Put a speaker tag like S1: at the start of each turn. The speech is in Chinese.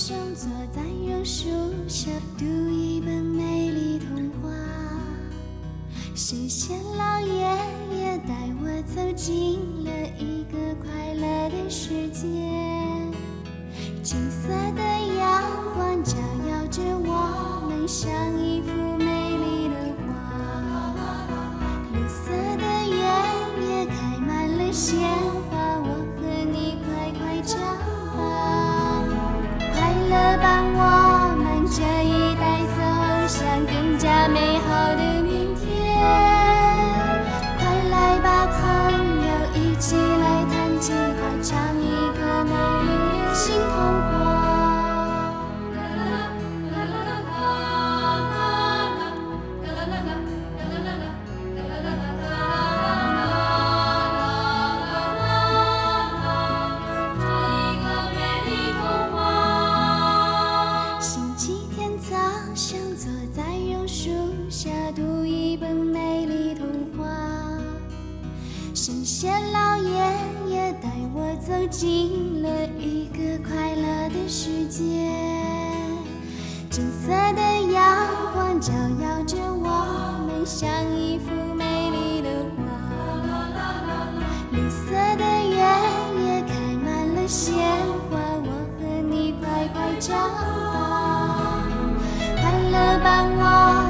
S1: 想坐在榕树下读一本美丽童话，神仙老爷爷带我走进了一个快乐的世界，金色的阳光照耀着我们，像一幅美丽的画，绿色的原野开满了鲜花，我和你快快长大，快乐伴我们这一代走向更加美好的明天。快来吧，朋友，一起来弹吉他，唱一个美丽流行童话。星期天早上，坐在榕树下读一本美丽童话，神仙老爷爷带我走进了一个快乐的世界，金色的阳光照耀着我们，像一幅美丽的画，绿色的原野开满了鲜花，我和你快快长大，快乐伴我